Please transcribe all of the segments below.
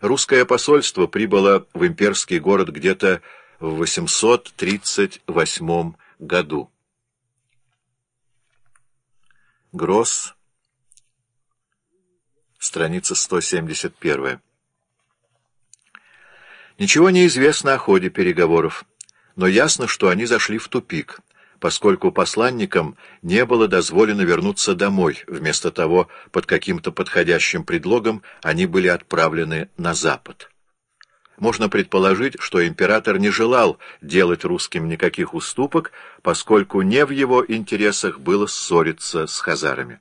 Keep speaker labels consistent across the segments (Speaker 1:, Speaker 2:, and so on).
Speaker 1: Русское посольство прибыло в имперский город где-то в 838 году. Гросс, страница 171. Ничего не известно о ходе переговоров, но ясно, что они зашли в тупик, поскольку посланникам не было дозволено вернуться домой, вместо того, под каким-то подходящим предлогом они были отправлены на запад. Можно предположить, что император не желал делать русским никаких уступок, поскольку не в его интересах было ссориться с хазарами.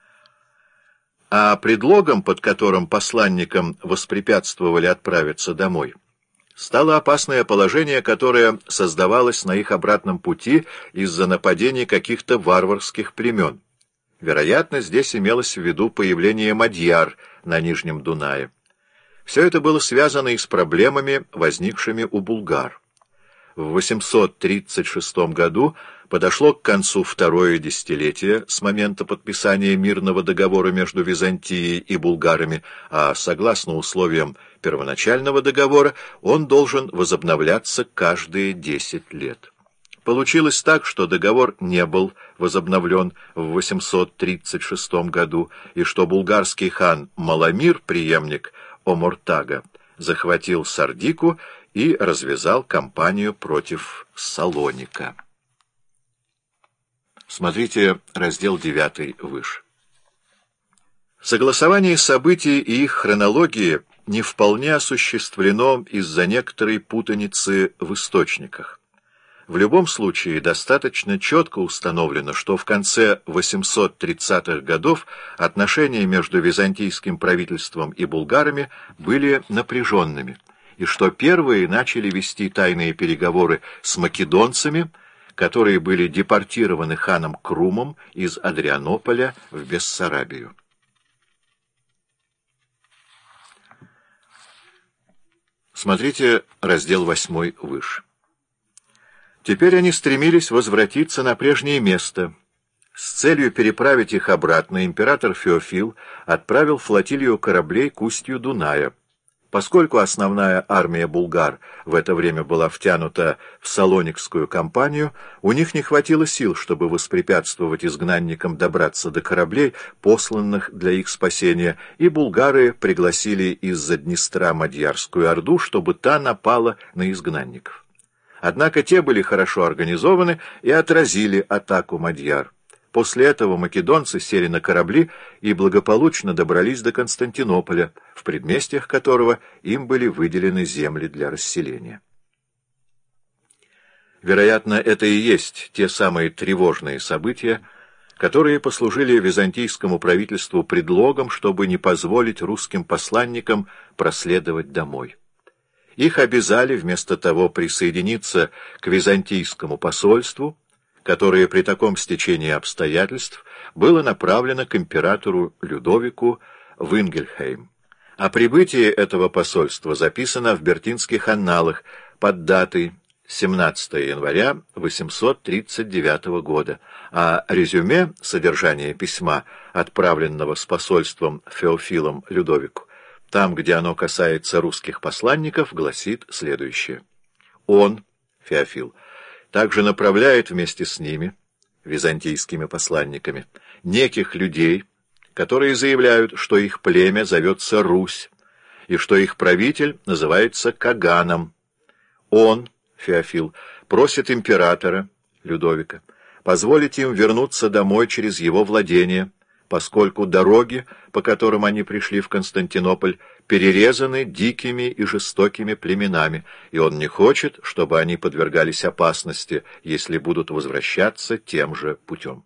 Speaker 1: А предлогом, под которым посланникам воспрепятствовали отправиться домой, стало опасное положение, которое создавалось на их обратном пути из-за нападений каких-то варварских племен. Вероятно, здесь имелось в виду появление мадьяр на Нижнем Дунае. Все это было связано и с проблемами, возникшими у булгар. В 836 году подошло к концу второе десятилетие с момента подписания мирного договора между Византией и булгарами, а согласно условиям первоначального договора он должен возобновляться каждые 10 лет. Получилось так, что договор не был возобновлен в 836 году, и что булгарский хан Маламир, преемник Омуртага, захватил Сардику и развязал кампанию против Салоника. Смотрите раздел 9 выше. Согласование событий и их хронологии не вполне осуществлено из-за некоторой путаницы в источниках. В любом случае достаточно четко установлено, что в конце 830-х годов отношения между византийским правительством и булгарами были напряженными, и что первые начали вести тайные переговоры с македонцами, которые были депортированы ханом Крумом из Адрианополя в Бессарабию. Смотрите раздел 8 выше. Теперь они стремились возвратиться на прежнее место. С целью переправить их обратно император Феофил отправил флотилию кораблей к устью Дуная. Поскольку основная армия булгар в это время была втянута в Салоникскую кампанию, у них не хватило сил, чтобы воспрепятствовать изгнанникам добраться до кораблей, посланных для их спасения, и булгары пригласили из-за Днестра Мадьярскую орду, чтобы та напала на изгнанников. Однако те были хорошо организованы и отразили атаку мадьяр. После этого македонцы сели на корабли и благополучно добрались до Константинополя, в предместьях которого им были выделены земли для расселения. Вероятно, это и есть те самые тревожные события, которые послужили византийскому правительству предлогом, чтобы не позволить русским посланникам проследовать домой. Их обязали вместо того присоединиться к византийскому посольству, которое при таком стечении обстоятельств было направлено к императору Людовику в Ингельхейм. О прибытии этого посольства записано в Бертинских анналах под датой 17 января 839 года, а резюме содержания письма, отправленного с посольством Феофилом Людовику, там, где оно касается русских посланников, гласит следующее. Он, Феофил, также направляет вместе с ними, византийскими посланниками, неких людей, которые заявляют, что их племя зовется Русь, и что их правитель называется Каганом. Он, Феофил, просит императора, Людовика, позволить им вернуться домой через его владение, поскольку дороги, по которым они пришли в Константинополь, перерезаны дикими и жестокими племенами, и он не хочет, чтобы они подвергались опасности, если будут возвращаться тем же путем.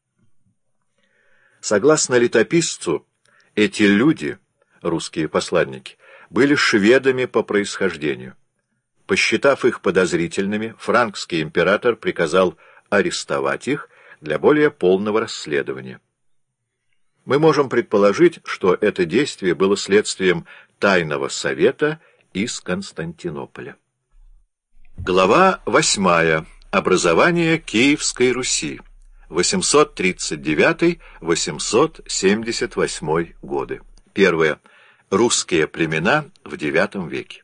Speaker 1: Согласно летописцу, эти люди, русские посланники, были шведами по происхождению. Посчитав их подозрительными, франкский император приказал арестовать их для более полного расследования. Мы можем предположить, что это действие было следствием тайного совета из Константинополя. Глава 8. Образование Киевской Руси. 839-878 годы. Первое. Русские племена в IX веке.